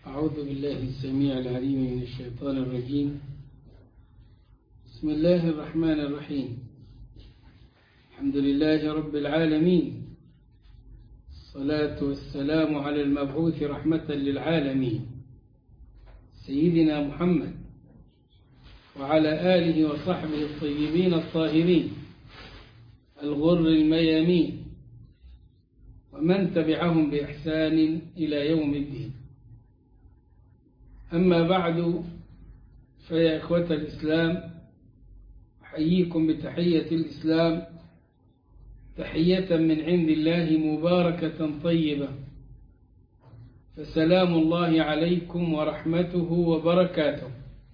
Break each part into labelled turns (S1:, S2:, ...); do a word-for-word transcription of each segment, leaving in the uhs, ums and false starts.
S1: أعوذ بالله السميع العليم من الشيطان الرجيم. بسم الله الرحمن الرحيم. الحمد لله رب العالمين، الصلاة والسلام على المبعوث رحمة للعالمين سيدنا محمد وعلى آله وصحبه الطيبين الطاهرين الغر الميامين ومن تبعهم بإحسان إلى يوم الدين. أما بعد، فيا إخوة الإسلام، أحييكم بتحية الإسلام، تحية من عند الله مباركة طيبة، فسلام الله عليكم ورحمته وبركاته.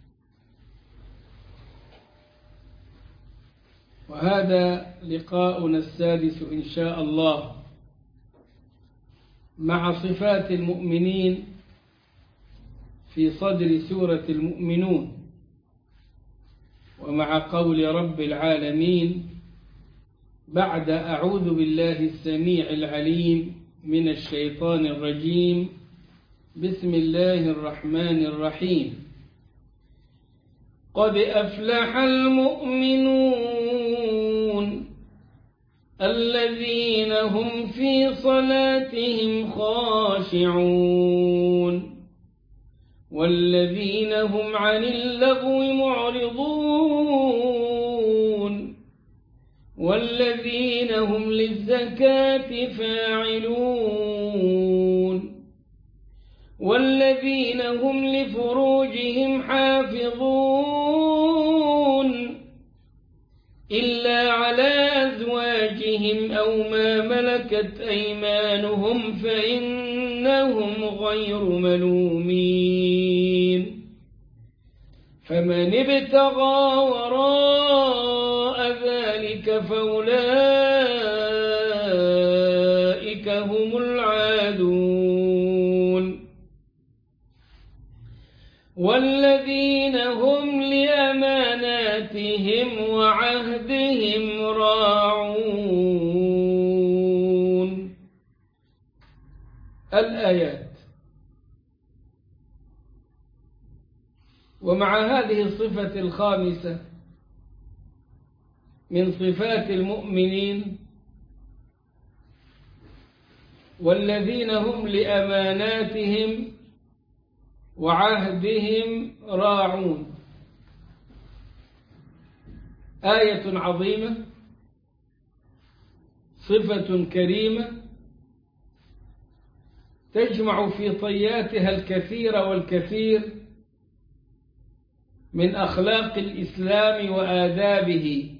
S1: وهذا لقاؤنا السادس إن شاء الله مع صفات المؤمنين في صدر سورة المؤمنون، ومع قول رب العالمين بعد أعوذ بالله السميع العليم من الشيطان الرجيم. بسم الله الرحمن الرحيم. قد أفلح المؤمنون الذين هم في صلاتهم خاشعون والذين هم عن اللغو معرضون والذين هم للزكاة فاعلون والذين هم لفروجهم حافظون إلا على أزواجهم أو ما ملكت أيمانهم فإنهم غير ملومين. فمن ابتغى وراء ذلك فأولئك هم العادون. والذين هم لأماناتهم وعهدهم راعون. الآيات. ومع هذه الصفة الخامسة من صفات المؤمنين، والذين هم لأماناتهم وعهدهم راعون، آية عظيمة، صفة كريمة تجمع في طياتها الكثير والكثير من أخلاق الإسلام وآدابه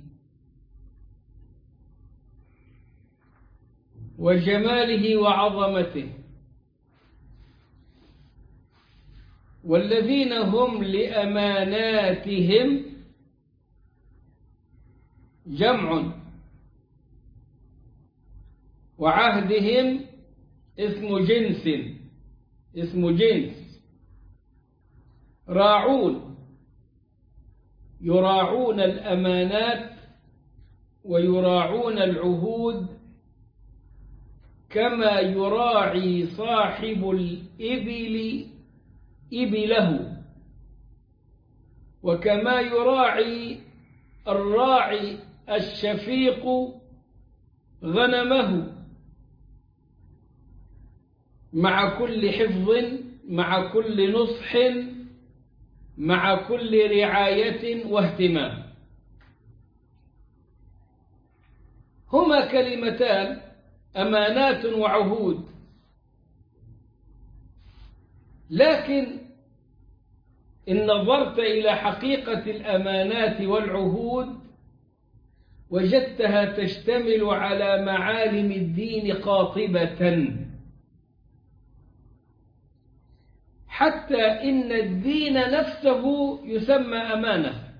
S1: وجماله وعظمته. والذين هم لأماناتهم جمع، وعهدهم اسم جنس اسم جنس راعون، يراعون الأمانات ويراعون العهود كما يراعي صاحب الإبل إبله، وكما يراعي الراعي الشفيق غنمه، مع كل حفظ، مع كل نصح، مع كل رعاية واهتمام. هما كلمتان، أمانات وعهود، لكن إن نظرت إلى حقيقة الأمانات والعهود وجدتها تشتمل على معالم الدين قاطبة، حتى إن الدين نفسه يسمى أمانة.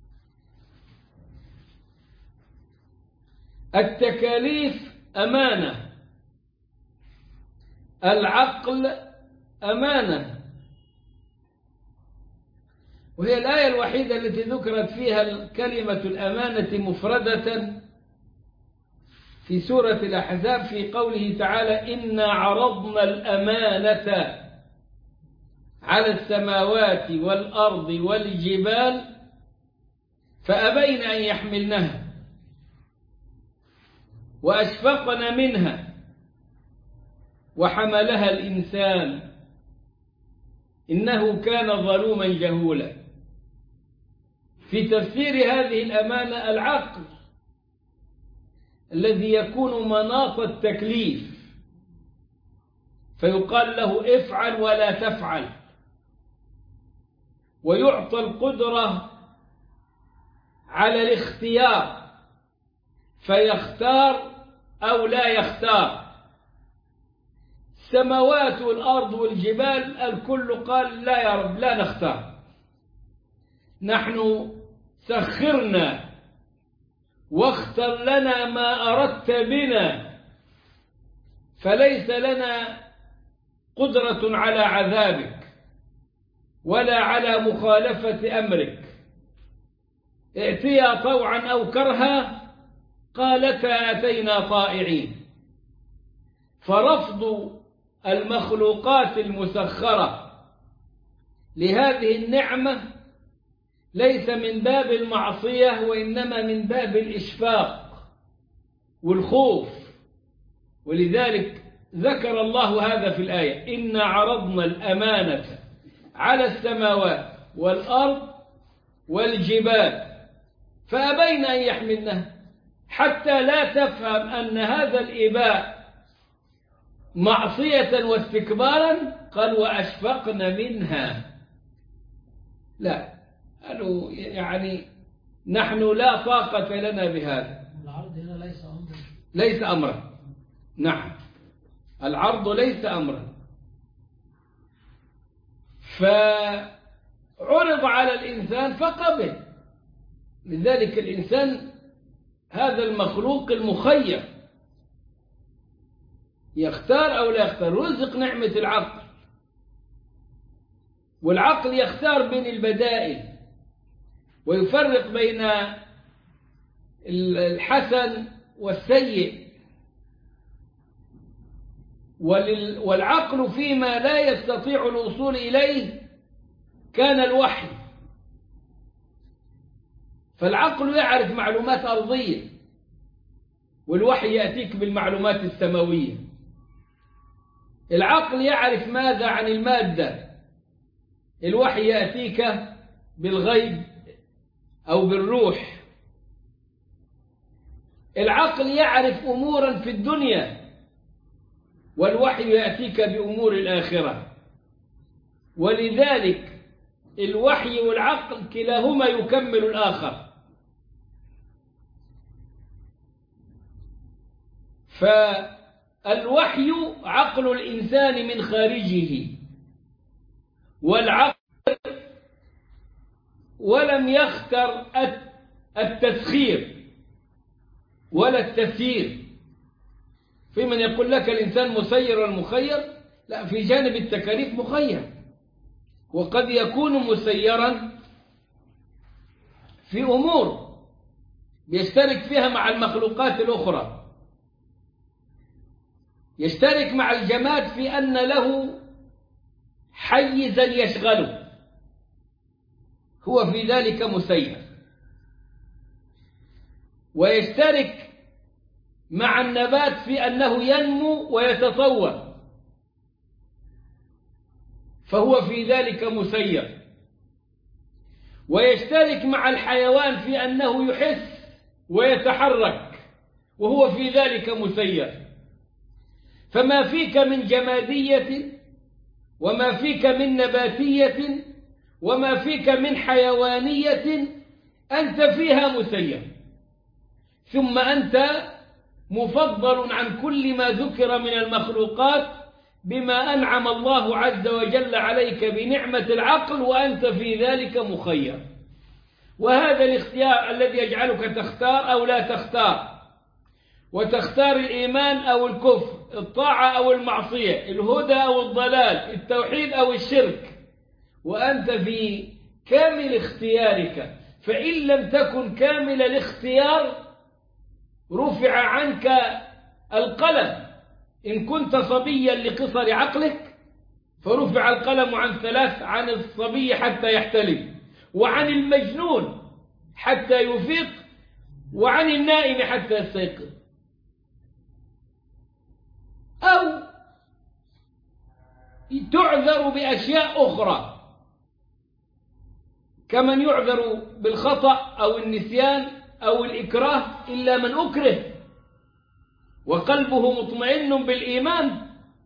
S1: التكاليف أمانة، العقل أمانة، وهي الآية الوحيدة التي ذكرت فيها كلمة الأمانة مفردة في سورة الأحزاب في قوله تعالى: إنا عرضنا الأمانة على السماوات والأرض والجبال فأبين أن يحملنها وأشفقن منها وحملها الإنسان إنه كان ظلوما جهولا. في تفسير هذه الأمانة العقل الذي يكون مناط التكليف، فيقال له افعل ولا تفعل، ويعطى القدرة على الاختيار فيختار أو لا يختار. السماوات والأرض والجبال الكل قال لا يا رب لا نختار، نحن سخرنا واختر لنا ما أردت بنا، فليس لنا قدرة على عذابك ولا على مخالفة أمرك، ائتيا طوعا أو كرها قالتا أتينا طائعين. فرفض المخلوقات المسخرة لهذه النعمة ليس من باب المعصية، وإنما من باب الإشفاق والخوف. ولذلك ذكر الله هذا في الآية: إنا عرضنا الأمانة على السماوات والأرض والجبال فأبين أن يحملنها، حتى لا تفهم أن هذا الإباء معصية واستكبارا. قال وأشفقن منها، لا، قالوا يعني نحن لا طاقة لنا بهذا.
S2: العرض هنا ليس أمرا،
S1: ليس أمرا. نعم، العرض ليس أمرا. فعرض على الإنسان فقبل. لذلك الإنسان هذا المخلوق المخير، يختار أو لا يختار. رزق نعمة العقل، والعقل يختار بين البدائل ويفرق بين الحسن والسيء. والعقل فيما لا يستطيع الوصول إليه كان الوحي، فالعقل يعرف معلومات أرضية والوحي يأتيك بالمعلومات السماوية. العقل يعرف ماذا عن المادة، الوحي يأتيك بالغيب أو بالروح. العقل يعرف أمورا في الدنيا والوحي يأتيك بأمور الآخرة. ولذلك الوحي والعقل كلاهما يكمل الآخر. فالوحي عقل الإنسان من خارجه، والعقل ولم يختر التسخير ولا التسيير. في من يقول لك الإنسان مسير والمخير، لا، في جانب التكاليف مخير، وقد يكون مسيرا في أمور يشترك فيها مع المخلوقات الأخرى. يشترك مع الجماد في أن له حيزا يشغله، هو في ذلك مسير. ويشترك مع النبات في أنه ينمو ويتطور، فهو في ذلك مسير. ويشترك مع الحيوان في أنه يحس ويتحرك، وهو في ذلك مسير. فما فيك من جمادية وما فيك من نباتية وما فيك من حيوانية أنت فيها مسير. ثم أنت مفضل عن كل ما ذكر من المخلوقات بما أنعم الله عز وجل عليك بنعمة العقل، وأنت في ذلك مخير. وهذا الاختيار الذي يجعلك تختار أو لا تختار، وتختار الإيمان أو الكفر، الطاعة أو المعصية، الهدى أو الضلال، التوحيد أو الشرك، وأنت في كامل اختيارك. فإن لم تكن كامل الاختيار رفع عنك القلم. إن كنت صبيا لقصر عقلك فرفع القلم عن ثلاث: عن الصبي حتى يحتلم، وعن المجنون حتى يفيق، وعن النائم حتى يستيقظ. أو تعذر بأشياء أخرى، كمن يعذر بالخطأ أو النسيان أو الإكراه إلا من أكره وقلبه مطمئن بالإيمان.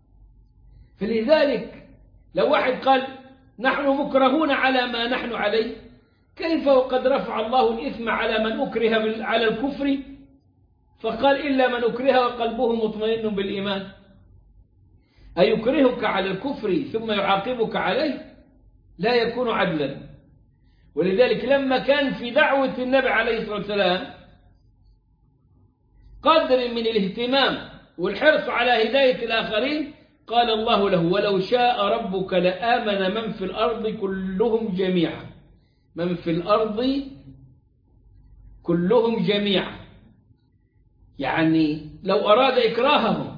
S1: فلذلك لو واحد قال نحن مكرهون على ما نحن عليه، كيف وقد رفع الله الإثم على من أكره على الكفر، فقال إلا من أكره وقلبه مطمئن بالإيمان؟ أيكرهك على الكفر ثم يعاقبك عليه؟ لا يكون عدلا. ولذلك لما كان في دعوة النبي عليه الصلاة والسلام قدر من الاهتمام والحرص على هداية الآخرين، قال الله له: ولو شاء ربك لآمن من في الأرض كلهم جميعا. من في الأرض كلهم جميعا، يعني لو أراد إكراههم.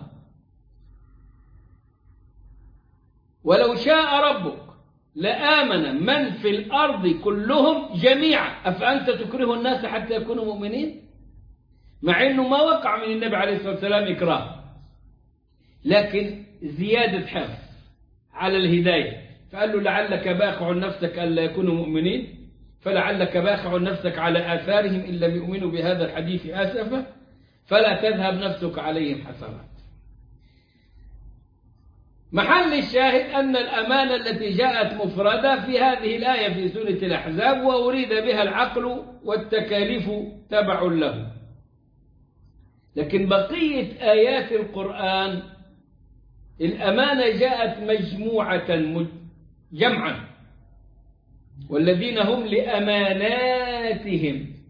S1: ولو شاء ربك لآمن من في الأرض كلهم جميعا أفأنت تكره الناس حتى يكونوا مؤمنين؟ مع أنه ما وقع من النبي عليه الصلاة والسلام إكراه، لكن زيادة حرص على الهداية، فقال له: لعلك باخع نفسك ألا يكونوا مؤمنين، فلعلك باخع نفسك على آثارهم إن لم يؤمنوا بهذا الحديث آسفا، فلا تذهب نفسك عليهم حسرات. محل الشاهد أن الأمانة التي جاءت مفردة في هذه الآية في سورة الأحزاب وأريد بها العقل والتكاليف تبع له. لكن بقية آيات القرآن الأمانة جاءت مجموعة جمعا: والذين هم لأماناتهم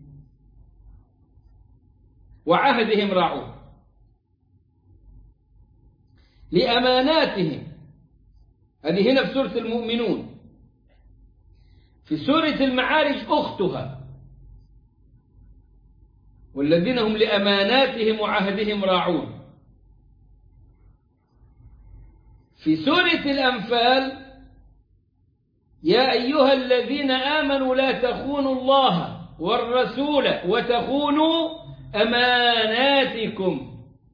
S1: وعهدهم راعون. لأماناتهم هذه هنا في سورة المؤمنون. في سورة المعارج أختها: والذين هم لأماناتهم وعهدهم راعون. في سورة الأنفال: يا أيها الذين آمنوا لا تخونوا الله والرسول وتخونوا أماناتكم.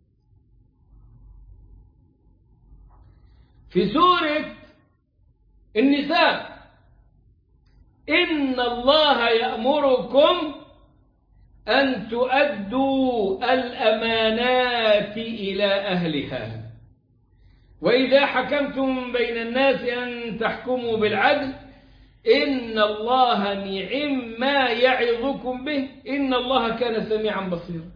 S1: في سورة النساء: إن الله يأمركم أن تؤدوا الأمانات إلى أهلها وإذا حكمتم بين الناس أن تحكموا بالعدل إن الله نعم ما يعظكم به إن الله كان سميعا بصيرا.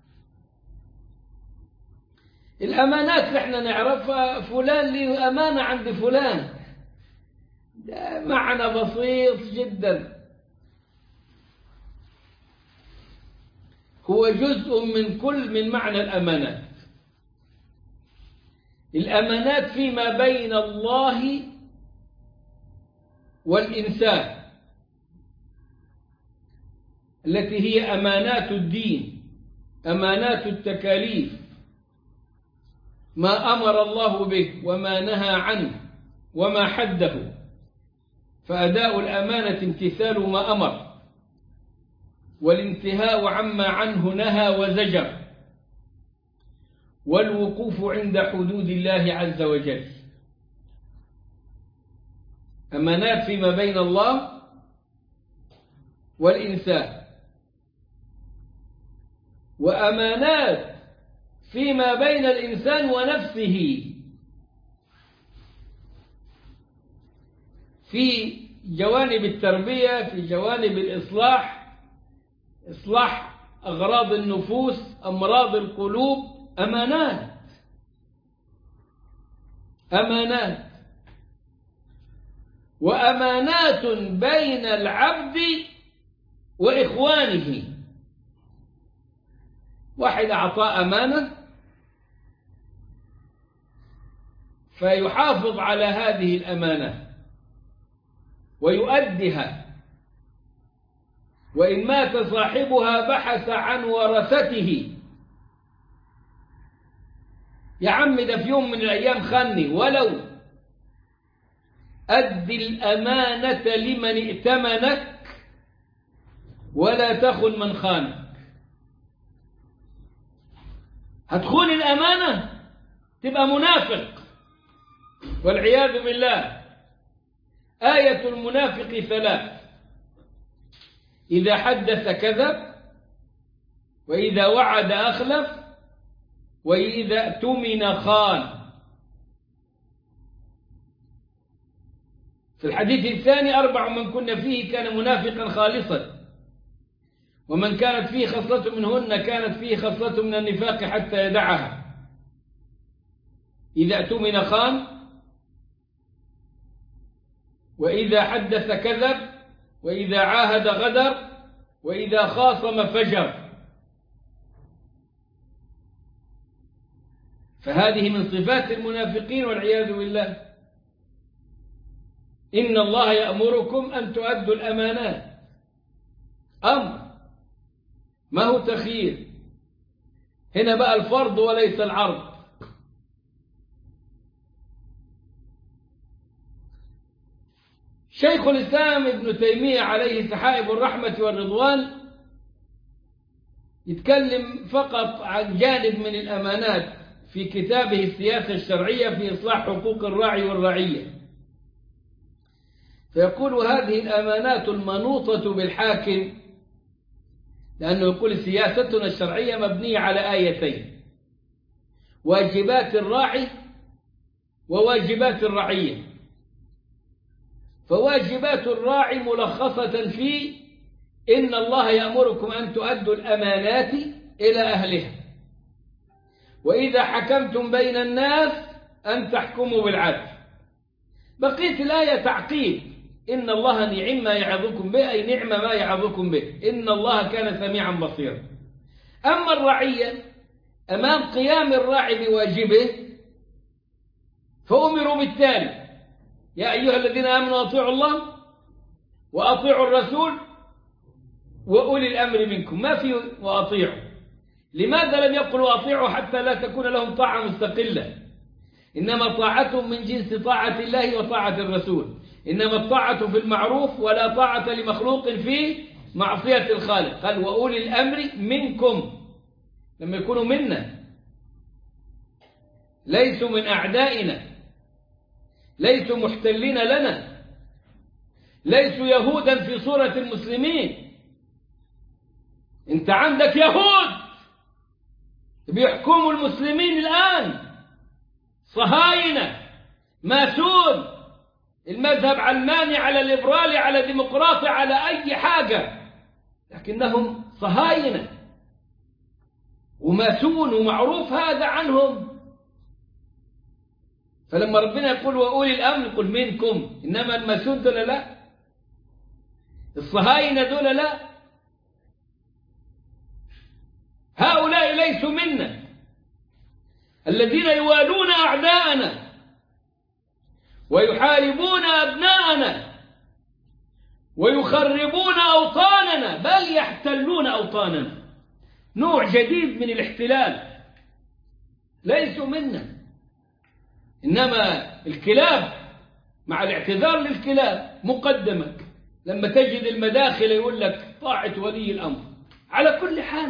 S1: الأمانات اللي احنا نعرفها: فلان لي أمانة عند فلان، ده معنى بسيط جدا، هو جزء من كل من معنى الأمانات. الأمانات فيما بين الله والإنسان، التي هي أمانات الدين، أمانات التكاليف، ما أمر الله به وما نهى عنه وما حده، فأداء الأمانة امتثال ما أمر، والانتهاء عما عنه نهى وزجر، والوقوف عند حدود الله عز وجل. أمانات فيما بين الله والإنسان، وأمانات فيما بين الإنسان ونفسه، في جوانب التربية، في جوانب الإصلاح، إصلاح أغراض النفوس، أمراض القلوب، أمانات أمانات وأمانات بين العبد وإخوانه. واحد أعطاه أمانة فيحافظ على هذه الأمانة ويؤديها، وإن مات صاحبها بحث عن ورثته: يا عم ده في يوم من الأيام خاني، ولو أد الأمانة لمن ائتمنك ولا تخن من خانك. هتخون الأمانة تبقى منافق والعياذ بالله. آية المنافق ثلاث: إذا حدث كذب، وإذا وعد أخلف، وإذا اؤتمن خان. في الحديث الثاني: أربع من كن فيه كان منافقا خالصا، ومن كانت فيه خصلة منهن كانت فيه خصلة من النفاق حتى يدعها. إذا اؤتمن خان، وإذا حدث كذب، وإذا عاهد غدر، وإذا خاصم فجر. فهذه من صفات المنافقين والعياذ بالله. إن الله يأمركم أن تؤدوا الأمانات، أمر ما هو تخيير. هنا بقى الفرض وليس العرض. شيخ الإسلام ابن تيمية عليه سحائب الرحمة والرضوان يتكلم فقط عن جانب من الأمانات في كتابه السياسة الشرعية في إصلاح حقوق الراعي والرعية، فيقول: هذه الأمانات المنوطة بالحاكم، لأنه يقول سياستنا الشرعية مبنية على آيتين: واجبات الراعي وواجبات الرعية. فواجبات الراعي ملخصة في إن الله يأمركم أن تؤدوا الأمانات إلى أهلها، وإذا حكمتم بين الناس أن تحكموا بالعدل. بقية الآية تعقيب: إن الله نعم ما يعظكم به، أي نعم ما يعظكم به، إن الله كان سميعا بصيرا. أما الرعية أمام قيام الراعي بواجبه فأمروا بالتالي: يا أيها الذين آمنوا أطيعوا الله وأطيعوا الرسول وأولي الأمر منكم. ما في وأطيعوا. لماذا لم يقلوا أطيعوا حتى لا تكون لهم طاعة مستقلة؟ إنما طاعتهم من جنس طاعة الله وطاعة الرسول. إنما الطاعة في المعروف، ولا طاعة لمخلوق في معصية الخالق. قال: وأولي الأمر منكم، لما يكونوا منا، ليسوا من أعدائنا، ليسوا محتلين لنا، ليسوا يهودا في صورة المسلمين. انت عندك يهود بيحكموا المسلمين الآن، صهاينة، ماسون، المذهب علماني على ليبرالي على ديمقراطي على أي حاجة، لكنهم صهاينة وماسون ومعروف هذا عنهم. فلما ربنا يقول وأولي الأمر يقول منكم، إنما الماسون دول لا، الصهاينة دول لا، هؤلاء ليسوا منا، الذين يوالون أعداءنا ويحاربون أبناءنا ويخربون أوطاننا، بل يحتلون أوطاننا. نوع جديد من الاحتلال، ليسوا منا. إنما الكلاب، مع الاعتذار للكلاب مقدمك، لما تجد المداخل يقول لك طاعة ولي الأمر على كل حال.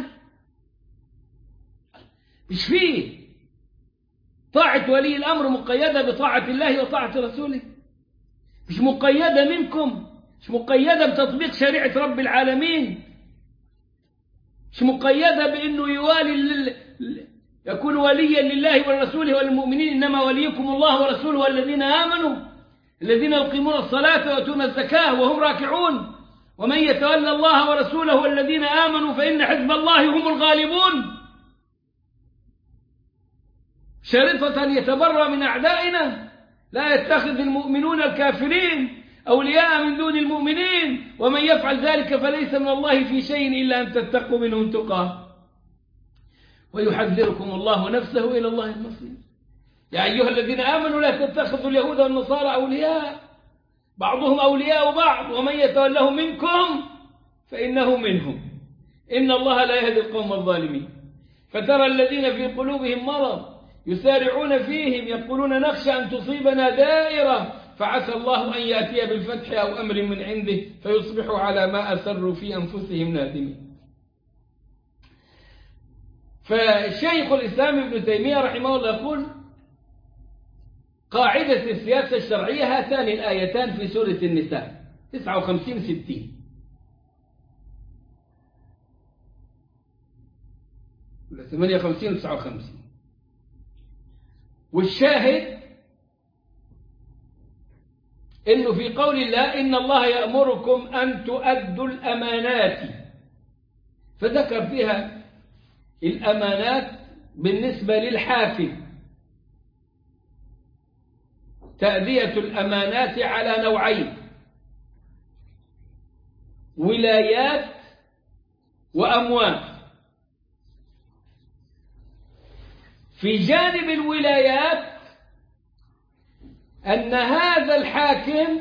S1: مش فيه طاعة ولي الأمر مقيدة بطاعة الله وطاعة رسوله، مش مقيدة منكم، مش مقيدة بتطبيق شريعة رب العالمين، مش مقيدة بأنه يوالي يكون وليا لله ورسوله والمؤمنين. إنما وليكم الله ورسوله والذين آمنوا الذين يقيمون الصلاة ويؤتون الزكاة وهم راكعون، ومن يتولى الله ورسوله والذين آمنوا فإن حزب الله هم الغالبون. شرطة أن يتبرأ من أعدائنا، لا يتخذ المؤمنون الكافرين أولياء من دون المؤمنين، ومن يفعل ذلك فليس من الله في شيء إلا أن تتقوا منهم تقاه ويحذركم الله نفسه، إلى الله المصير. يا أيها الذين آمنوا لا تتخذوا اليهود والنصارى أولياء بعضهم أولياء بعض ومن يتولهم منكم فإنه منهم إن الله لا يهدي القوم الظالمين. فترى الذين في قلوبهم مرض يسارعون فيهم يقولون نخشى أن تصيبنا دائرة فعسى الله أن يأتي بالفتح أو أمر من عنده فيصبحوا على ما أسروا في أنفسهم نادمين. فالشيخ الإسلام ابن تيمية رحمه الله يقول قاعدة السياسة الشرعية هاتان الآيتان في سورة النساء تسعة وخمسين ستين، ولا ثمانية وخمسين وتسعة وخمسين. والشاهد إنه في قول الله إن الله يأمركم أن تؤدوا الأمانات، فذكر فيها الأمانات بالنسبة للحاكم، تأدية الأمانات على نوعين: ولايات وأموال. في جانب الولايات أن هذا الحاكم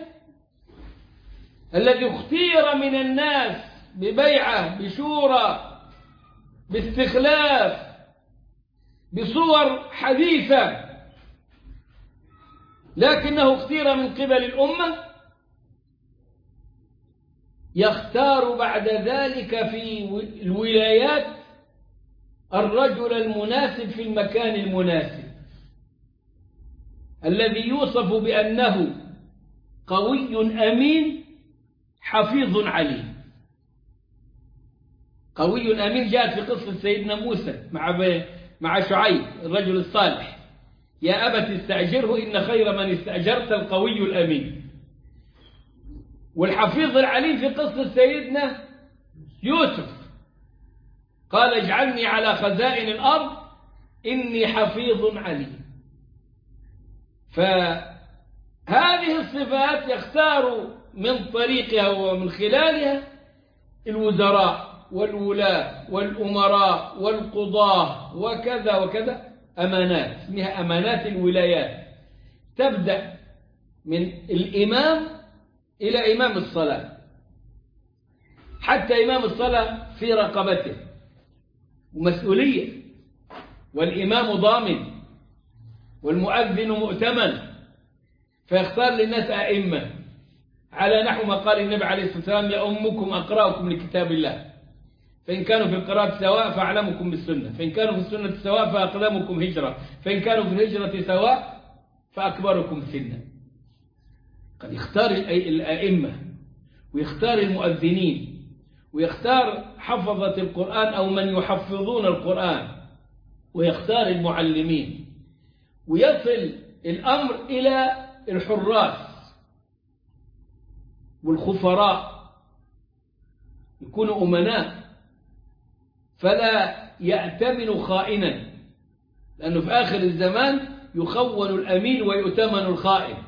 S1: الذي اختير من الناس ببيعة بشورى باستخلاف بصور حديثة، لكنه اختير من قبل الأمة، يختار بعد ذلك في الولايات الرجل المناسب في المكان المناسب، الذي يوصف بأنه قوي أمين حفيظ عليم. قوي أمين جاءت في قصة سيدنا موسى مع مع شعيب الرجل الصالح: يا أبت استأجره إن خير من استأجرت القوي الأمين. والحفيظ العليم في قصة سيدنا يوسف قال: اجعلني على خزائن الأرض إني حفيظ عليم. فهذه الصفات يختار من طريقها ومن خلالها الوزراء والولاة والأمراء والقضاة وكذا وكذا، أمانات اسمها أمانات الولايات، تبدأ من الإمام إلى إمام الصلاة، حتى إمام الصلاة في رقبته ومسؤولية، والإمام ضامن والمؤذن مؤتمن، فيختار للناس أئمة على نحو ما قال النبي عليه الصلاة والسلام: يأمكم أقرأكم لكتاب الله، فإن كانوا في القراءة سواء فأعلمكم بالسنة، فإن كانوا في السنة سواء فأقدمكم هجرة، فإن كانوا في الهجرة سواء فأكبركم سنا. قد يختار الأئمة ويختار المؤذنين ويختار حفظة القرآن أو من يحفظون القرآن ويختار المعلمين، ويصل الأمر إلى الحراس والخفراء، يكونوا أمناء فلا يأتمن خائنا، لأنه في آخر الزمان يخون الأمين ويؤتمن الخائن.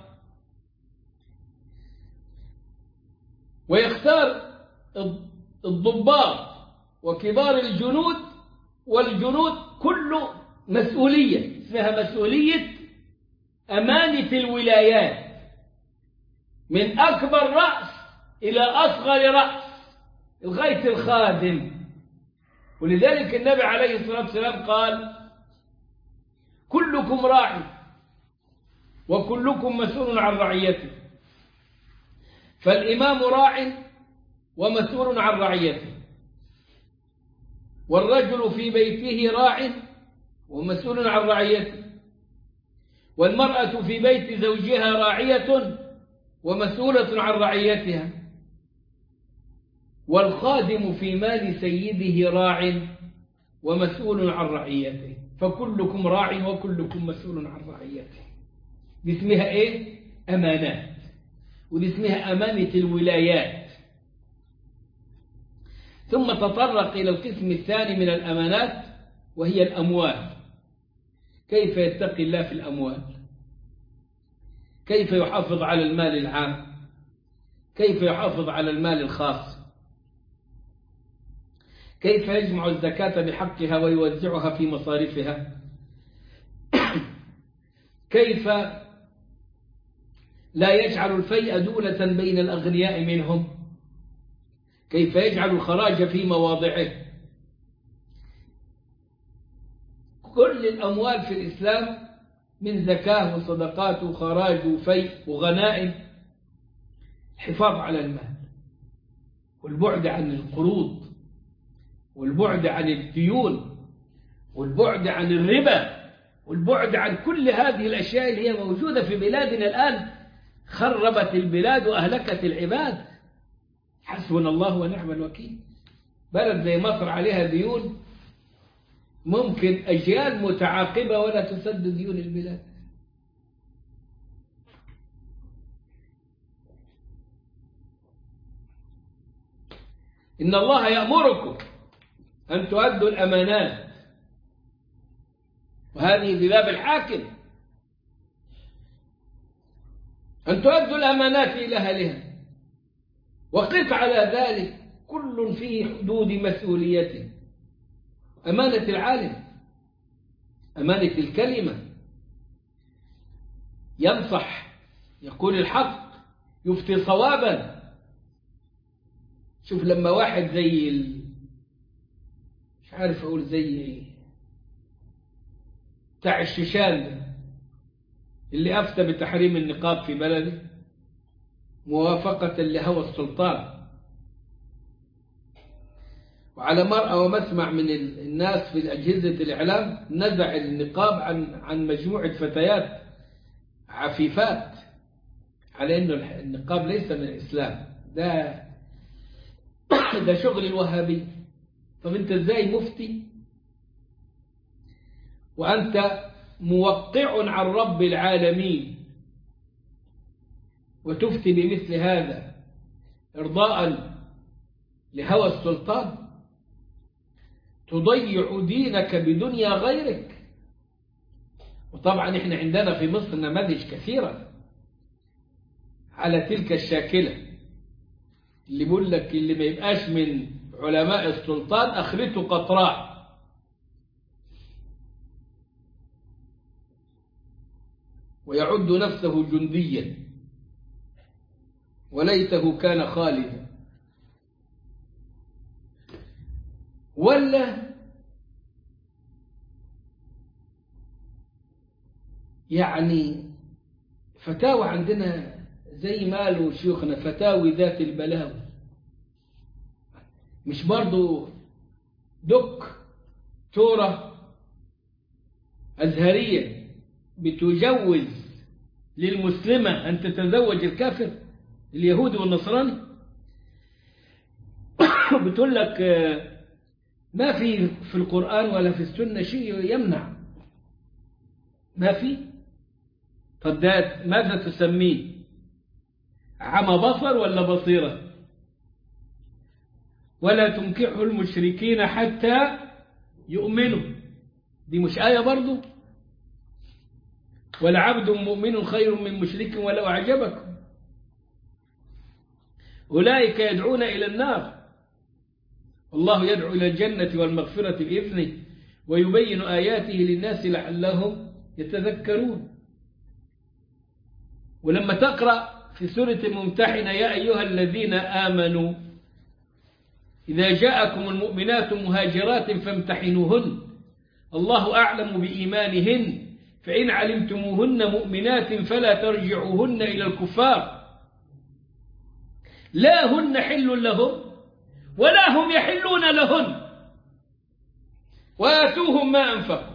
S1: ويختار الضباط وكبار الجنود والجنود كله مسؤولية، اسمها مسؤولية أمانة الولايات، من أكبر رأس إلى أصغر رأس لغاية الخادم. ولذلك النبي عليه الصلاة والسلام قال: كلكم راع وكلكم مسؤول عن رعيته. فالإمام راع ومسؤول عن رعيته، والرجل في بيته راع ومسؤول عن رعيته، والمرأة في بيت زوجها راعية ومسؤولة عن رعيتها، والخادم في مال سيده راع ومسؤول عن رعيته، فكلكم راع وكلكم مسؤول عن رعيته. دي اسمها ايه؟ أمانات، ودي اسمها أمانة الولايات. ثم تطرق إلى القسم الثاني من الأمانات وهي الأموال. كيف يتقي الله في الأموال؟ كيف يحافظ على المال العام؟ كيف يحافظ على المال الخاص؟ كيف يجمع الزكاة بحقها ويوزعها في مصارفها؟ كيف لا يجعل الفيء دولة بين الأغنياء منهم؟ كيف يجعل الخراج في مواضعه؟ كل الأموال في الإسلام من زكاة وصدقات وخراج وفيء وغنائم، الحفاظ على المال والبعد عن القروض والبعد عن الديون والبعد عن الربا والبعد عن كل هذه الأشياء اللي هي موجودة في بلادنا الآن، خربت البلاد وأهلكت العباد. حسبنا الله ونعم الوكيل. بلد زي مصر عليها ديون ممكن أجيال متعاقبة ولا تسد ديون البلاد. إن الله يأمركم أن تؤدوا الأمانات، وهذه في باب الحاكم، أن تؤدوا الأمانات إلى أهلها، وقف على ذلك كل في حدود مسؤوليته. أمانة العالم، أمانة الكلمة، ينصح، يقول الحق، يفتي صوابا. شوف لما واحد زي ال... مش عارف أقول زي بتاع الشيشان ده اللي أفتى بتحريم النقاب في بلده موافقة لهوى السلطان، وعلى مرأى ومسمع من الناس في أجهزة الإعلام نزع النقاب عن عن مجموعة فتيات عفيفات على إنه النقاب ليس من الإسلام، ده ده شغل الوهابي. طب أنت إزاي مفتي وأنت موقع عن رب العالمين وتفتي بمثل هذا إرضاء لهوى السلطان؟ تضيع دينك بدنيا غيرك. وطبعا احنا عندنا في مصر نماذج كثيرة على تلك الشاكلة، اللي بيقول لك اللي ما يبقاش من علماء السلطان اخرته قطراء. ويعد نفسه جنديا وليته كان خالدا. ولا يعني فتاوى عندنا زي ما قالوا شيوخنا فتاوي ذات البلاوي، مش برضو دكتورة أزهرية بتجوز للمسلمة أن تتزوج الكافر اليهودي والنصراني؟ بتقول لك ما في في القرآن ولا في السنة شيء يمنع، ما في. طب ده ماذا تسميه؟ عمى بصر ولا بصيرة؟ ولا تنكحوا المشركين حتى يؤمنوا، دي مش آية برضو؟ ولعبد مؤمن خير من مشرك ولو أعجبكم، أولئك يدعون إلى النار والله يدعو إلى الجنة والمغفرة بإذنه ويبين آياته للناس لعلهم يتذكرون. ولما تقرأ في سورة الممتحنة يا أيها الذين آمنوا إذا جاءكم المؤمنات مهاجرات فامتحنوهن الله أعلم بإيمانهن فإن علمتموهن مؤمنات فلا ترجعوهن إلى الكفار لا هن حل لهم ولا هم يحلون لهن وآتوهم ما أنفقوا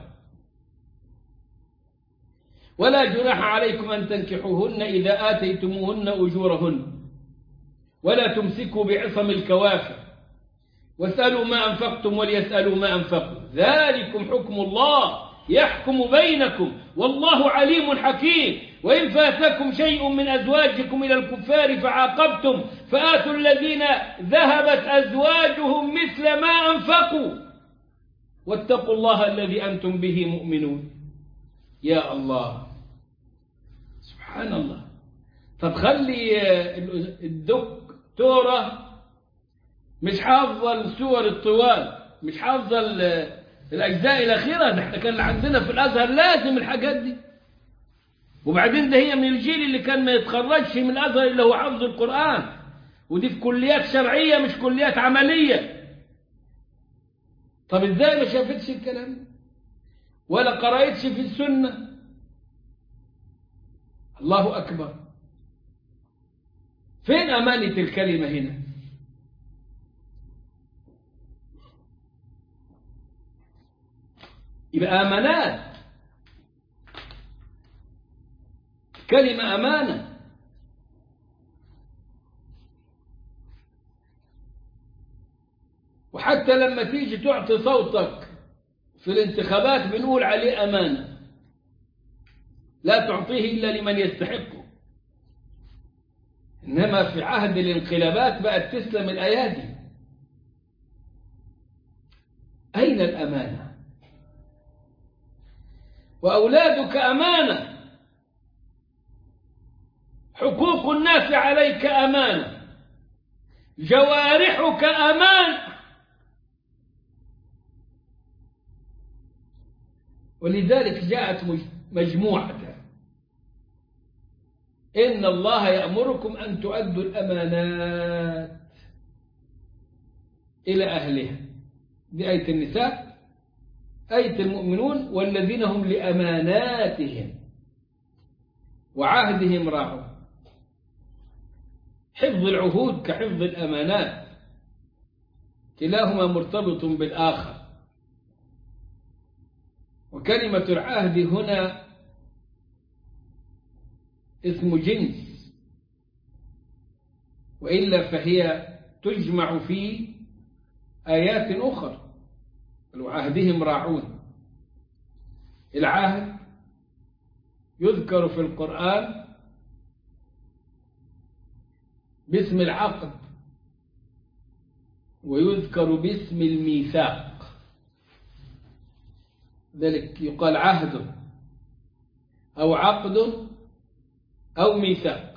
S1: ولا جناح عليكم أن تنكحوهن إذا آتيتموهن أجورهن ولا تمسكوا بعصم الكوافر واسألوا ما أنفقتم وليسألوا ما أنفقوا ذلكم حكم الله يحكم بينكم والله عليم حكيم. وإن فاتكم شيء من أزواجكم إلى الكفار فعاقبتم فآتوا الذين ذهبت أزواجهم مثل ما أنفقوا واتقوا الله الذي أنتم به مؤمنون. يا الله سبحان الله. طب خلي الدكتورة مش حافظة السور الطوال، مش حافظة الأجزاء الأخيرة، ده احنا كان عندنا في الأزهر لازم الحاجات دي. وبعدين ده هي من الجيل اللي كان ما يتخرجش من الأزهر إلا هو حفظ القرآن، ودي في كليات شرعية مش كليات عملية. طب ازاي ما شافتش الكلام ولا قرأتش في السنة الله أكبر. فين أمانة الكلمة هنا؟ يبقى أمانات، كلمة أمانة. وحتى لما تيجي تعطي صوتك في الانتخابات بنقول عليه أمانة، لا تعطيه إلا لمن يستحقه. إنما في عهد الانقلابات بقت تسلم الأيادي. أين الأمانة؟ وأولادك أمانة، حقوق الناس عليك أمانة، جوارحك أمانة. ولذلك جاءت مجموعة إن الله يأمركم أن تؤدوا الأمانات إلى أهلها، دي آية النساء. آية المؤمنون والذين هم لأماناتهم وعهدهم راعون. حفظ العهود كحفظ الأمانات، كلاهما مرتبط بالآخر. وكلمة العهد هنا اسم جنس، وإلا فهي تجمع في آيات أخرى. وعهدهم راعون. العهد يذكر في القرآن باسم العقد، ويذكر باسم الميثاق، ذلك يقال عهد أو عقد أو ميثاق.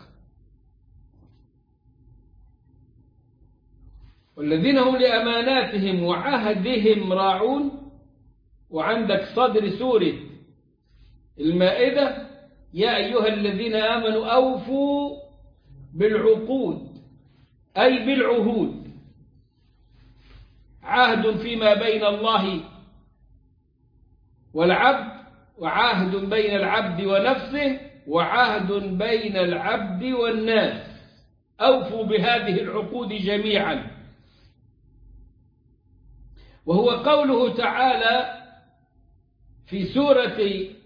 S1: والذين هم لأماناتهم وعهدهم راعون. وعندك صدر سورة المائدة يا أيها الذين آمنوا أوفوا بالعقود، أي بالعهود. عهد فيما بين الله والعبد، وعهد بين العبد ونفسه، وعهد بين العبد والناس. أوفوا بهذه العقود جميعا. وهو قوله تعالى في سورة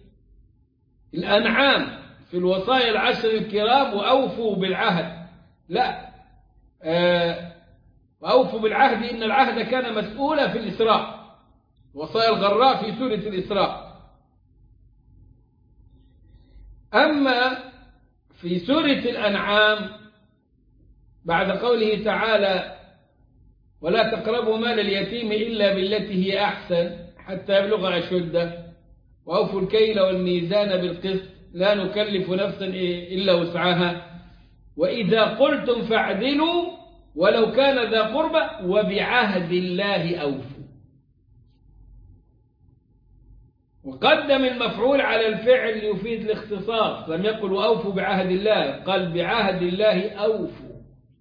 S1: الأنعام في الوصايا العشر الكرام وأوفوا بالعهد. لا، آه وأوفوا بالعهد إن العهد كان مسؤولا في الإسراء، وصايا الغراء في سورة الإسراء. أما في سورة الأنعام بعد قوله تعالى ولا تقربوا مال اليتيم إلا بالتي هي أحسن حتى يبلغ أشده وأوفوا الكيل والميزان بالقسط لا نكلف نفسا إلا وسعها وإذا قلتم فاعدلوا ولو كان ذا قربى وبعهد الله أوفوا. وقدم المفعول على الفعل ليفيد الاختصاص، لم يقل وأوفوا بعهد الله، قال بعهد الله أوفوا.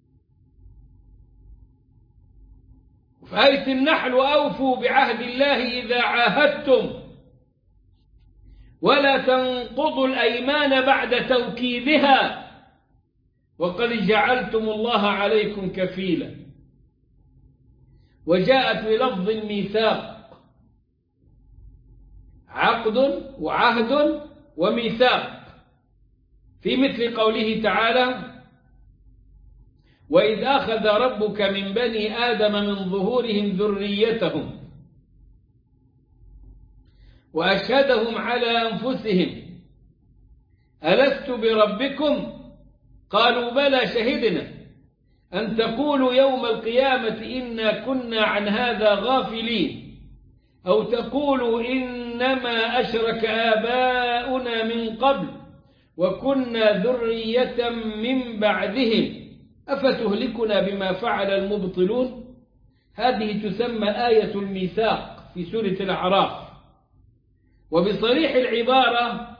S1: في آية النحل وأوفوا بعهد الله إذا عاهدتم ولا تنقضوا الأيمان بعد توكيدها وقد جعلتم الله عليكم كفيلا. وجاءت بلفظ الميثاق، عقد وعهد وميثاق، في مثل قوله تعالى وإذ أخذ ربك من بني آدم من ظهورهم ذريتهم وأشهدهم على أنفسهم ألست بربكم قالوا بلى شهدنا أن تقولوا يوم القيامة إنا كنا عن هذا غافلين أو تقولوا إنما أشرك آباؤنا من قبل وكنا ذرية من بعدهم أفتهلكنا بما فعل المبطلون. هذه تسمى آية الميثاق في سورة الأعراف. وبصريح العبارة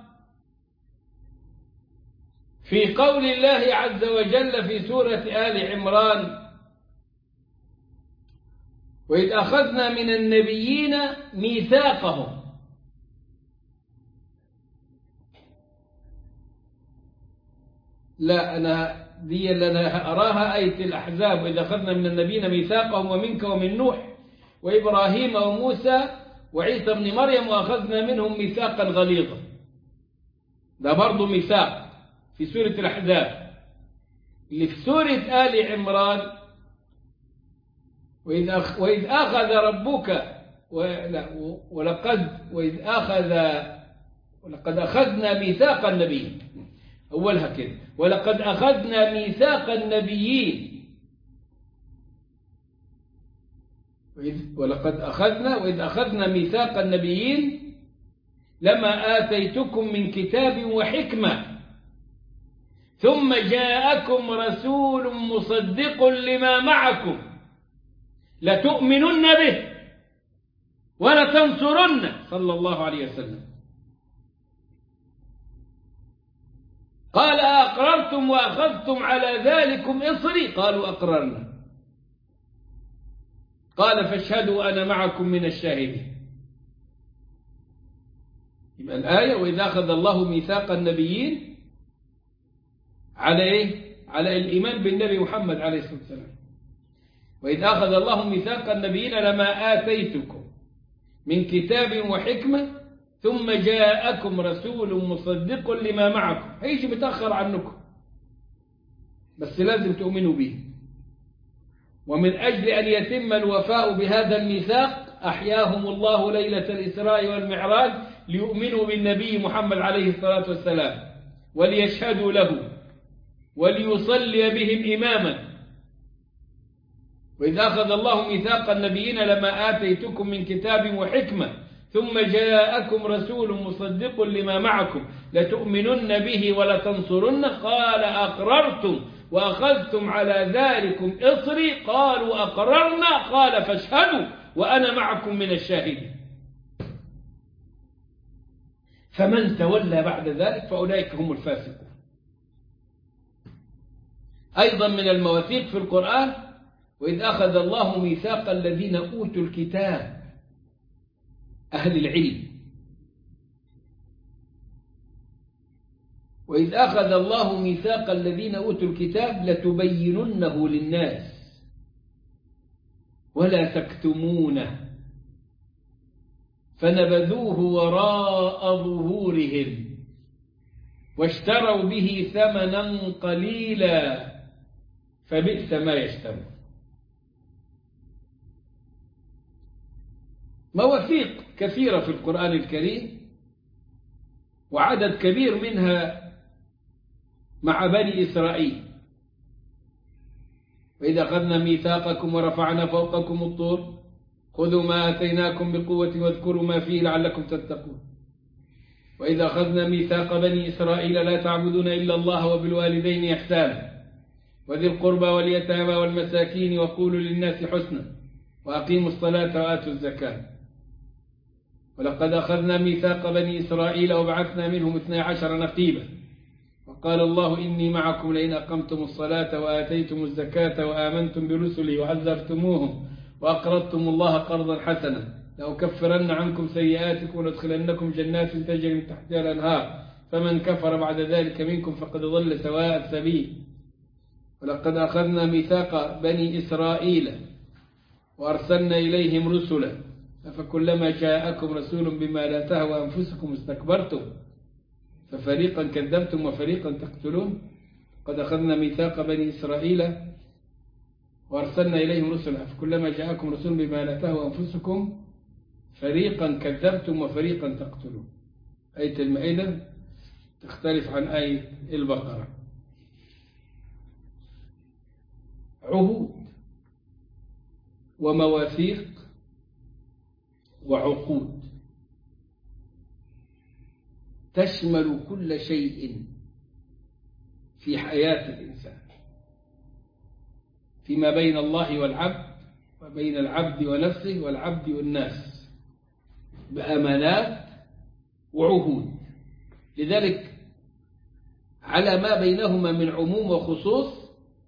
S1: في قول الله عز وجل في سورة آل عمران وإذ أخذنا من النبيين ميثاقهم لا، أنا دي اللي أنا أراها آية الأحزاب، وإذا أخذنا من النبيين ميثاقهم ومنك ومن نوح وإبراهيم وموسى وعيسى ابن مريم وأخذنا منهم ميثاقا غليظا. ده برضه ميثاق في سورة الأحزاب. اللي في سورة آل عمران وإذ, أخ وإذ أخذ ربك ولا ولقد وإذ أخذ ولقد أخذنا ميثاق النبيين، أولها كده، ولقد أخذنا ميثاق النبيين، ولقد أخذنا وإذ أخذنا ميثاق النبيين لما آتيتكم من كتاب وحكمة ثم جاءكم رسول مصدق لما معكم لتؤمنن به ولتنصرنه صلى الله عليه وسلم. قال أقررتم وأخذتم على ذلكم إصري؟ قالوا أقررنا. قال فاشهدوا أنا معكم من الشاهدين. يبقى الآية وإذا أخذ الله ميثاق النبيين على إيه؟ على الإيمان بالنبي محمد عليه الصلاة والسلام. وإذ أخذ الله ميثاق النبيين لما آتيتكم من كتاب وحكمة ثم جاءكم رسول مصدق لما معكم. هيجي متأخر عنكم بس لازم تؤمنوا به. ومن أجل أن يتم الوفاء بهذا الميثاق أحياهم الله ليلة الإسراء والمعراج ليؤمنوا بالنبي محمد عليه الصلاة والسلام وليشهدوا له وليصلي بهم إماما. وإذ أخذ الله ميثاق النبيين لما آتيتكم من كتاب وحكمة ثم جاءكم رسول مصدق لما معكم لتؤمنن به ولتنصرنه قال أقررتم وأخذتم على ذلكم إصري؟ قالوا أقررنا. قال فاشهدوا وأنا معكم من الشاهدين. فمن تولى بعد ذلك فأولئك هم الفاسقون. أيضا من المواثيق في القرآن وإذ أخذ الله ميثاق الذين أوتوا الكتاب أهل العلم. وإذ أخذ الله ميثاق الذين أوتوا الكتاب لتبيننه للناس ولا تكتمونه فنبذوه وراء ظهورهم واشتروا به ثمنا قليلا فبئس ما يشترون. مواثيق كثيرة في القرآن الكريم وعدد كبير منها مع بني إسرائيل. وإذا أخذنا ميثاقكم ورفعنا فوقكم الطور خذوا ما آتيناكم بقوة واذكروا ما فيه لعلكم تتقون. وإذا أخذنا ميثاق بني إسرائيل لا تعبدون إلا الله وبالوالدين إحسانا وذي القربى واليتامى والمساكين وقولوا للناس حسنا وأقيموا الصلاة وآتوا الزكاة. ولقد أخذنا ميثاق بني إسرائيل وبعثنا منهم اثني عشر نقيبا وقال الله إني معكم لئن أقمتم الصلاة وآتيتم الزكاة وآمنتم برسلي وعزرتموهم وأقرضتم الله قرضا حسنا لأكفرن عنكم سيئاتكم ولأدخلنكم جنات تجري من تحتها الأنهار فمن كفر بعد ذلك منكم فقد ضل سواء السبيل. ولقد أخذنا ميثاق بني إسرائيل وأرسلنا إليهم رسلا فكلما جاءكم رسول بما لا تهوى أنفسكم استكبرتم ففريقا كذبتم وفريقا تقتلون. قد أخذنا ميثاق بني إسرائيل وأرسلنا إليهم رسلا فكلما جاءكم رسول بما لا تهوى أنفسكم فريقا كذبتم وفريقا تقتلون. آية المائدة تختلف عن آية البقرة. عهود ومواثيق وعقود تشمل كل شيء في حياة الإنسان فيما بين الله والعبد وبين العبد ونفسه والعبد والناس بأمانات وعهود. لذلك على ما بينهما من عموم وخصوص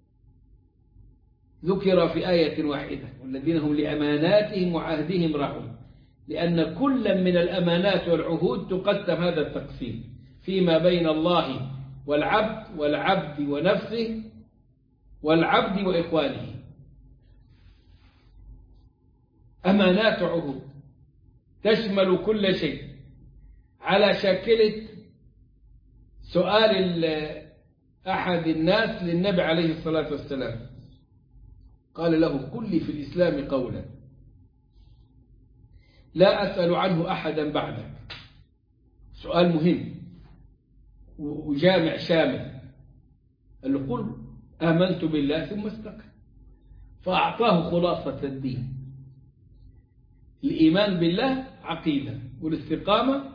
S1: ذكر في آية واحدة والذين هم لأماناتهم وعهدهم راعون، لأن كل من الأمانات والعهود تقسم هذا التقسيم فيما بين الله والعبد والعبد ونفسه والعبد وإخوانه. أمانات وعهود تشمل كل شيء، على شاكلة سؤال أحد الناس للنبي عليه الصلاة والسلام، قال له: قل لي في الإسلام قولا لا أسأل عنه أحدا بعدك. سؤال مهم وجامع شامل. قال له: قل آمنت بالله ثم استقم. فأعطاه خلاصة الدين. الإيمان بالله عقيدة، والاستقامة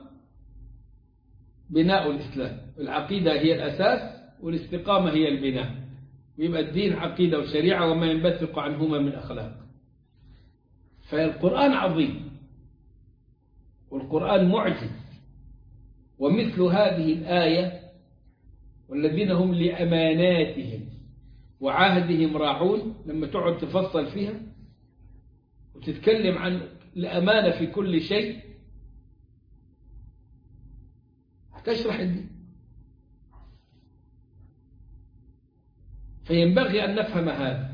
S1: بناء الإسلام. العقيدة هي الأساس والاستقامة هي البناء، ويبقى الدين عقيدة وشريعة وما ينبثق عنهما من أخلاق. فالقرآن عظيم والقرآن معجز. ومثل هذه الآية: والذين هم لأماناتهم وعهدهم راعون، لما تقعد تفصل فيها وتتكلم عن الأمانة في كل شيء هتشرح الدين. فينبغي أن نفهم هذا.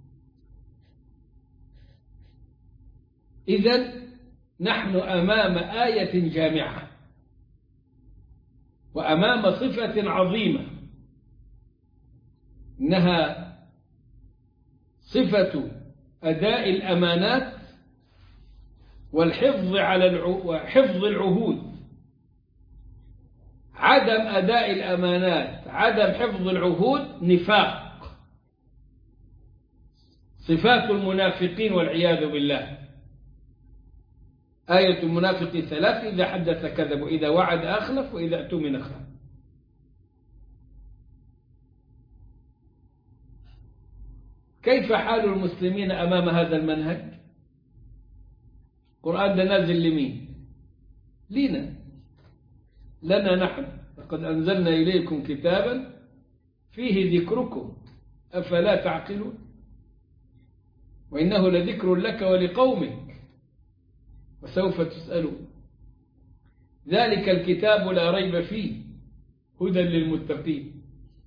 S1: إذن نحن أمام آية جامعة وأمام صفة عظيمة، إنها صفة أداء الأمانات والحفظ على وحفظ العهود. عدم أداء الأمانات، عدم حفظ العهود نفاق، صفات المنافقين والعياذ بالله. آية المنافق ثلاث: إذا حدث كذب، وإذا وعد أخلف، وإذا اؤتمن خان. كيف حال المسلمين أمام هذا المنهج؟ القرآن ده نازل لمين؟ لنا، لنا نحن. لقد أنزلنا إليكم كتابا فيه ذكركم أفلا تعقلون، وإنه لذكر لك ولقومك وسوف تسألون. ذلك الكتاب لا ريب فيه هدى للمتقين،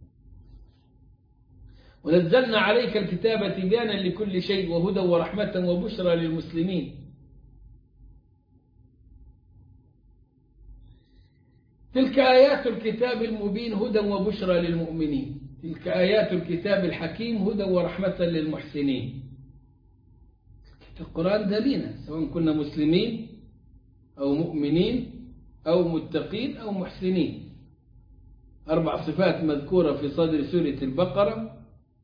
S1: ونزلنا عليك الكتاب تبيانا لكل شيء وهدى ورحمة وبشرى للمسلمين. تلك آيات الكتاب المبين هدى وبشرى للمؤمنين، تلك آيات الكتاب الحكيم هدى ورحمة للمحسنين. القرآن ده لينا، سواء كنا مسلمين أو مؤمنين أو متقين أو محسنين. أربع صفات مذكورة في صدر سورة البقرة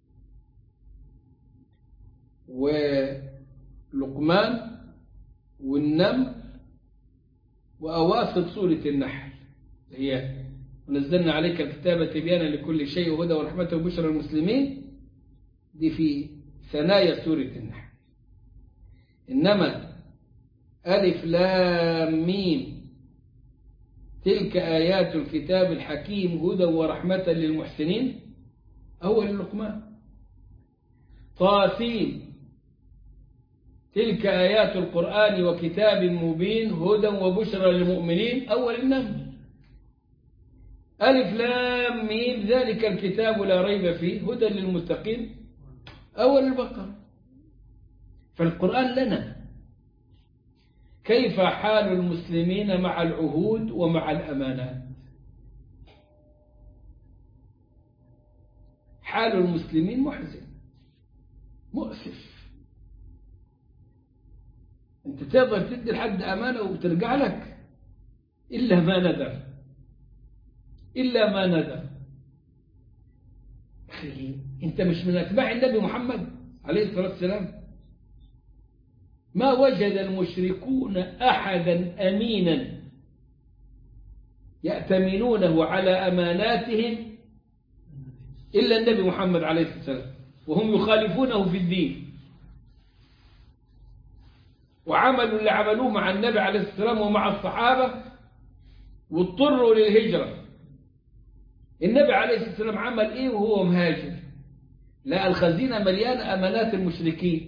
S1: ولقمان والنمل وأواسط سورة النحل، هي ونزلنا عليك الكتاب تبيانا لكل شيء وهدى ورحمة وبشرى للمسلمين. دي في ثنايا سورة النحل. إنما ألف لام ميم تلك آيات الكتاب الحكيم هدى ورحمة للمحسنين أول اللقمان. طاسين تلك آيات القرآن وكتاب مبين هدى وبشرى للمؤمنين أول النمل. ألف لام ميم ذلك الكتاب لا ريب فيه هدى للمتقين أول البقرة. فالقرآن لنا. كيف حال المسلمين مع العهود ومع الأمانات؟ حال المسلمين محزن مؤسف. أنت تقدر تدي لحد أمانة وترجع لك إلا ما ندر، إلا ما ندر. أخي أنت مش من أتباع النبي محمد عليه الصلاة والسلام؟ ما وجد المشركون أحدا أمينا يأتمنونه على أماناتهم إلا النبي محمد عليه الصلاة والسلام، وهم يخالفونه في الدين وعملوا اللي عملوه مع النبي عليه الصلاة والسلام ومع الصحابة واضطروا للهجرة. النبي عليه الصلاة والسلام عمل إيه وهو مهاجر؟ لا، الخزينة مليانة أمانات المشركين.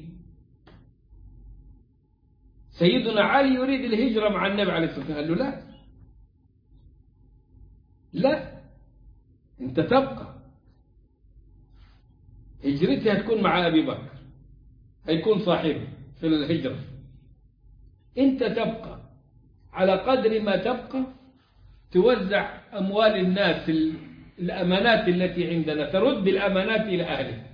S1: سيدنا علي يريد الهجرة مع النبي عليه الصلاة والسلام، قال له لا لا، أنت تبقى، هجرتي هتكون مع أبي بكر، هيكون صاحبه في الهجرة. أنت تبقى على قدر ما تبقى توزع أموال الناس، الأمانات التي عندنا، ترد الأمانات إلى أهلها،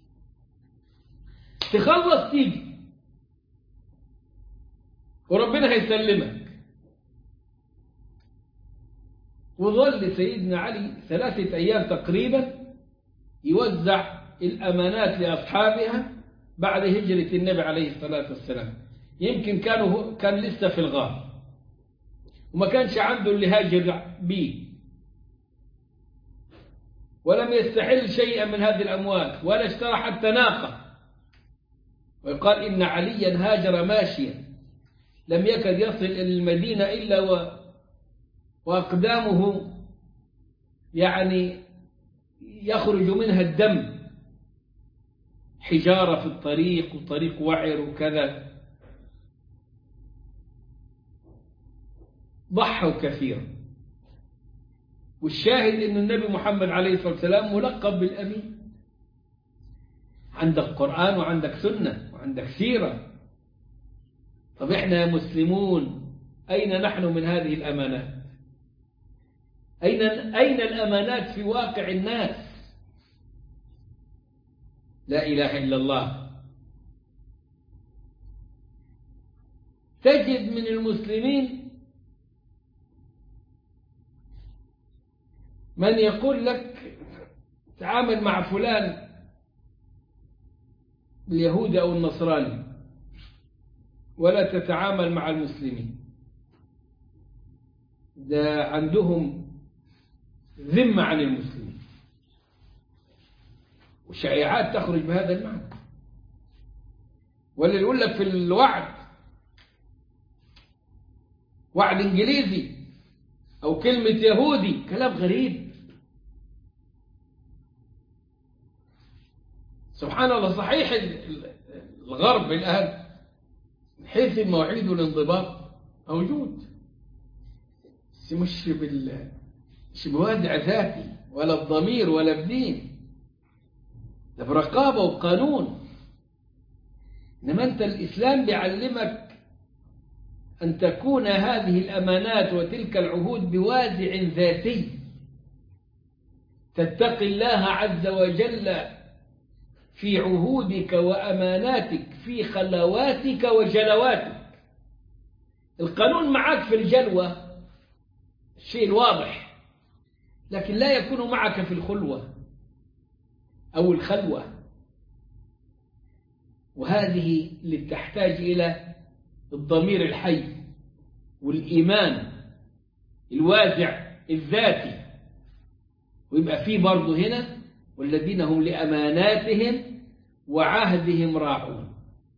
S1: تخلص تيجي وربنا هيسلمك. وظل سيدنا علي ثلاثة أيام تقريبا يوزع الأمانات لأصحابها بعد هجرة النبي عليه الصلاة والسلام. يمكن كانوا كان لسه في الغار وما كانش عنده اللي هاجر به، ولم يستحل شيئا من هذه الأموال، ولا اشترى حتى ناقة. ويقال إن عليا هاجر ماشيا، لم يكد يصل إلى المدينة إلا و... وأقدامه يعني يخرج منها الدم، حجارة في الطريق وطريق وعر وكذا. ضحوا كثيرا. والشاهد أن النبي محمد عليه الصلاة والسلام ملقب بالأمين. عندك قرآن وعندك سنة وعندك سيرة. طب إحنا يا مسلمون أين نحن من هذه الأمانات؟ أين أين الأمانات في واقع الناس؟ لا إله إلا الله. تجد من المسلمين من يقول لك تعامل مع فلان اليهودي أو النصراني ولا تتعامل مع المسلمين. ده عندهم ذمة عن المسلمين، وشائعات تخرج بهذا المعنى. واللي يقول لك في الوعد وعد إنجليزي أو كلمة يهودي، كلام غريب. سبحان الله. صحيح الغرب الآن من حيث المواعيد والانضباط موجود، بس مش بال مش بوادع ذاتي ولا بضمير ولا بدين، ده برقابة وقانون. إنما أنت الإسلام بيعلمك أن تكون هذه الأمانات وتلك العهود بوازع ذاتي، تتقي الله عز وجل في عهودك وأماناتك في خلواتك وجلواتك. القانون معك في الجلوة الشيء الواضح، لكن لا يكون معك في الخلوة أو الخلوة. وهذه اللي تحتاج إلى الضمير الحي والإيمان الوازع الذاتي. ويبقى فيه برضه هنا والذين هم لأماناتهم وعهدهم راعون.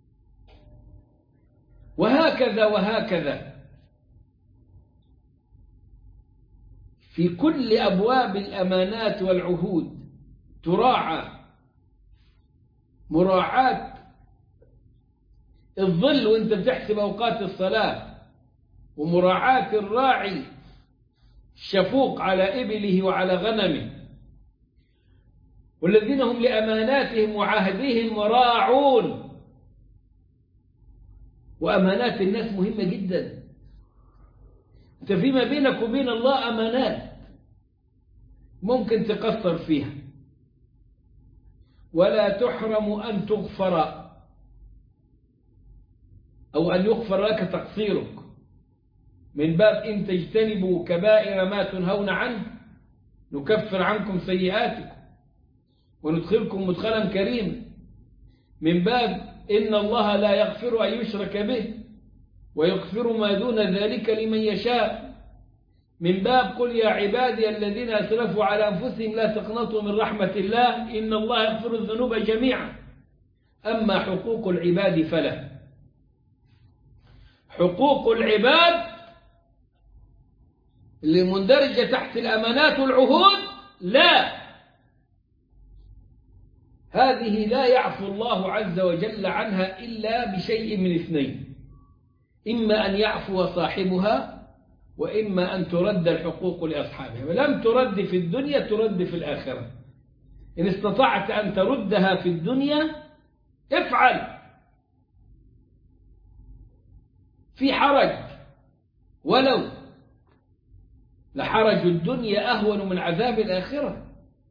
S1: وهكذا وهكذا في كل أبواب الأمانات والعهود تراعى مراعاة الظل وانت بتحسب أوقات الصلاة، ومراعاة الراعي الشفوق على إبله وعلى غنمه. والذين هم لأماناتهم وعهدهم راعون. وأمانات الناس مهمة جدا. أنت فيما بينك وبين الله أمانات ممكن تقصر فيها، ولا تحرم أن تغفر أو أن يغفر لك تقصيرك، من باب إن تجتنبوا كبائر ما تنهون عنه نكفر عنكم سيئاتكم وندخلكم مدخلا كريما، من باب إن الله لا يغفر أن يشرك به ويغفر ما دون ذلك لمن يشاء، من باب قل يا عبادي الذين أسرفوا على أنفسهم لا تقنطوا من رحمة الله إن الله يغفر الذنوب جميعا. أما حقوق العباد فلا. حقوق العباد اللي مندرجة تحت الأمانات والعهود لا، هذه لا يعفو الله عز وجل عنها إلا بشيء من اثنين: إما أن يعفو صاحبها وإما أن ترد الحقوق لأصحابها، ولم ترد في الدنيا ترد في الآخرة. إن استطعت أن تردها في الدنيا افعل، في حرج، ولو لحرج الدنيا أهون من عذاب الآخرة.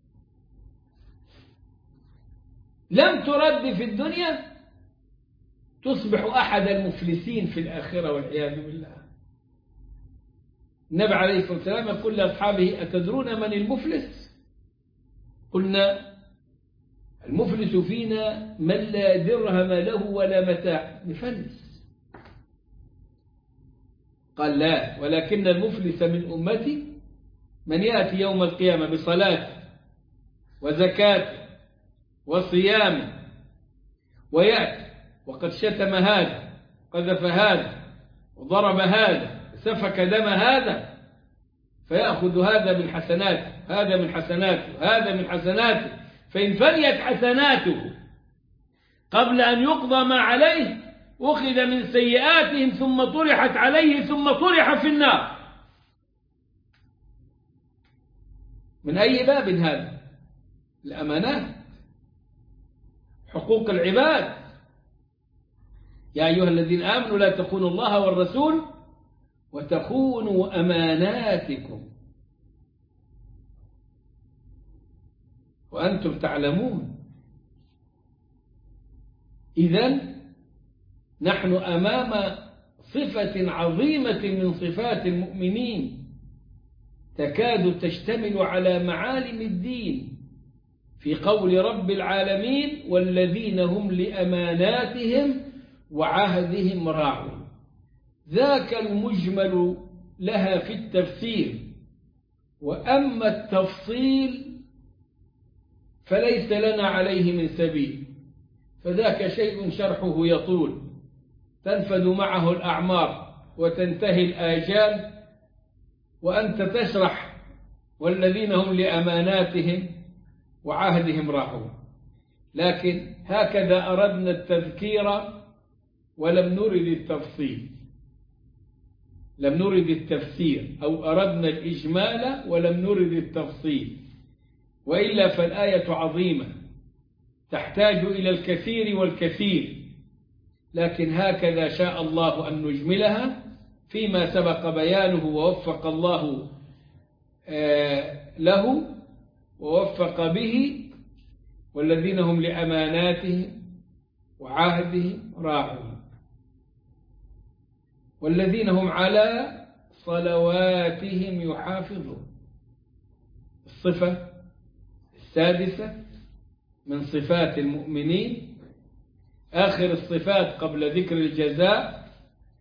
S1: لم ترد في الدنيا تصبح أحد المفلسين في الآخرة والعياذ بالله. النبي عليه الصلاة والسلام يقول لأصحابه: أتدرون من المفلس؟ قلنا: المفلس فينا من لا درهم له ولا متاع، مفلس. قال: لا، ولكن المفلس من أمتي من يأتي يوم القيامة بصلاة وزكاة وصيام، ويأتي وقد شتم هذا، قذف هذا، وضرب هذا، سفك دم هذا، فيأخذ هذا من حسناته، هذا من حسناته، هذا من حسناته، فإن فنيت حسناته قبل أن يقضى ما عليه أخذ من سيئاتهم ثم طرحت عليه ثم طرح في النار. من أي باب هذا؟ الأمانات، حقوق العباد. يا أيها الذين آمنوا لا تخونوا الله والرسول وتخونوا أماناتكم وأنتم تعلمون. إذن نحن أمام صفة عظيمة من صفات المؤمنين تكاد تشتمل على معالم الدين في قول رب العالمين: والذين هم لأماناتهم وعهدهم راعون. ذاك المجمل لها في التفسير، وأما التفصيل فليس لنا عليه من سبيل، فذاك شيء شرحه يطول، تنفد معه الأعمار وتنتهي الآجال، وأنت تشرح والذين هم لأماناتهم وعهدهم راعون. لكن هكذا أردنا التذكير ولم نرد التفصيل، لم نرد التفسير، أو أردنا الإجمال ولم نرد التفصيل، وإلا فالآية عظيمة تحتاج إلى الكثير والكثير، لكن هكذا شاء الله أن نجملها فيما سبق بيانه، ووفق الله له ووفق به. والذين هم لأماناتهم وعهدهم راعون، والذين هم على صلواتهم يحافظون. الصفة السادسة من صفات المؤمنين، آخر الصفات قبل ذكر الجزاء،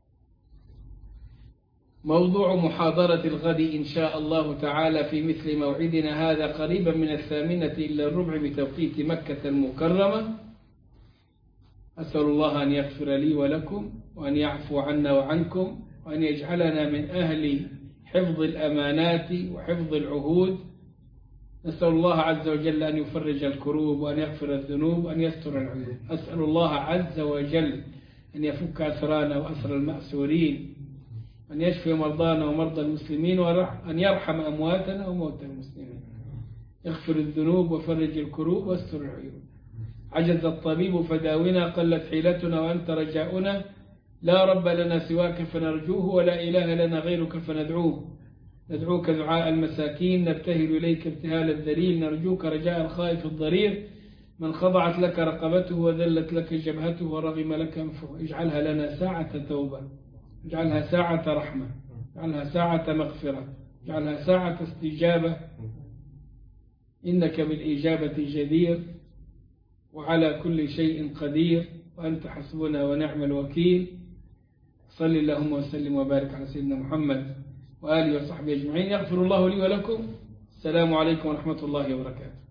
S1: موضوع محاضرة الغد إن شاء الله تعالى في مثل موعدنا هذا قريبا من الثامنة إلا الربع بتوقيت مكة المكرمة. أسأل الله أن يغفر لي ولكم، وأن يعفو عنا وعنكم، وأن يجعلنا من أهل حفظ الأمانات وحفظ العهود. نسأل الله عز وجل أن يفرج الكروب، وأن يغفر الذنوب، وأن يستر العيوب. أسأل الله عز وجل أن يفك أسرانا وأسر المأسورين، أن يشفي مرضانا ومرضى المسلمين، وأن يرحم أمواتنا وموتى المسلمين، يغفر الذنوب وفرج الكروب واستر العيوب. عجز الطبيب فداونا، قلت حيلتنا وأنت رجاؤنا، لا رب لنا سواك فنرجوه، ولا إله لنا غيرك فندعوه. ندعوك دعاء المساكين، نبتهل إليك ابتهال الذليل، نرجوك رجاء الخائف الضرير، من خضعت لك رقبته وذلت لك جبهته ورغم لك أنفه. اجعلها لنا ساعة توبة، اجعلها ساعة رحمة، اجعلها ساعة مغفرة، اجعلها ساعة استجابة، إنك بالإجابة جدير وعلى كل شيء قدير، وأنت حسبنا ونعم الوكيل. صل اللهم وسلم وبارك على سيدنا محمد وآله وصحبه أجمعين. يغفر الله لي ولكم. السلام عليكم ورحمة الله وبركاته.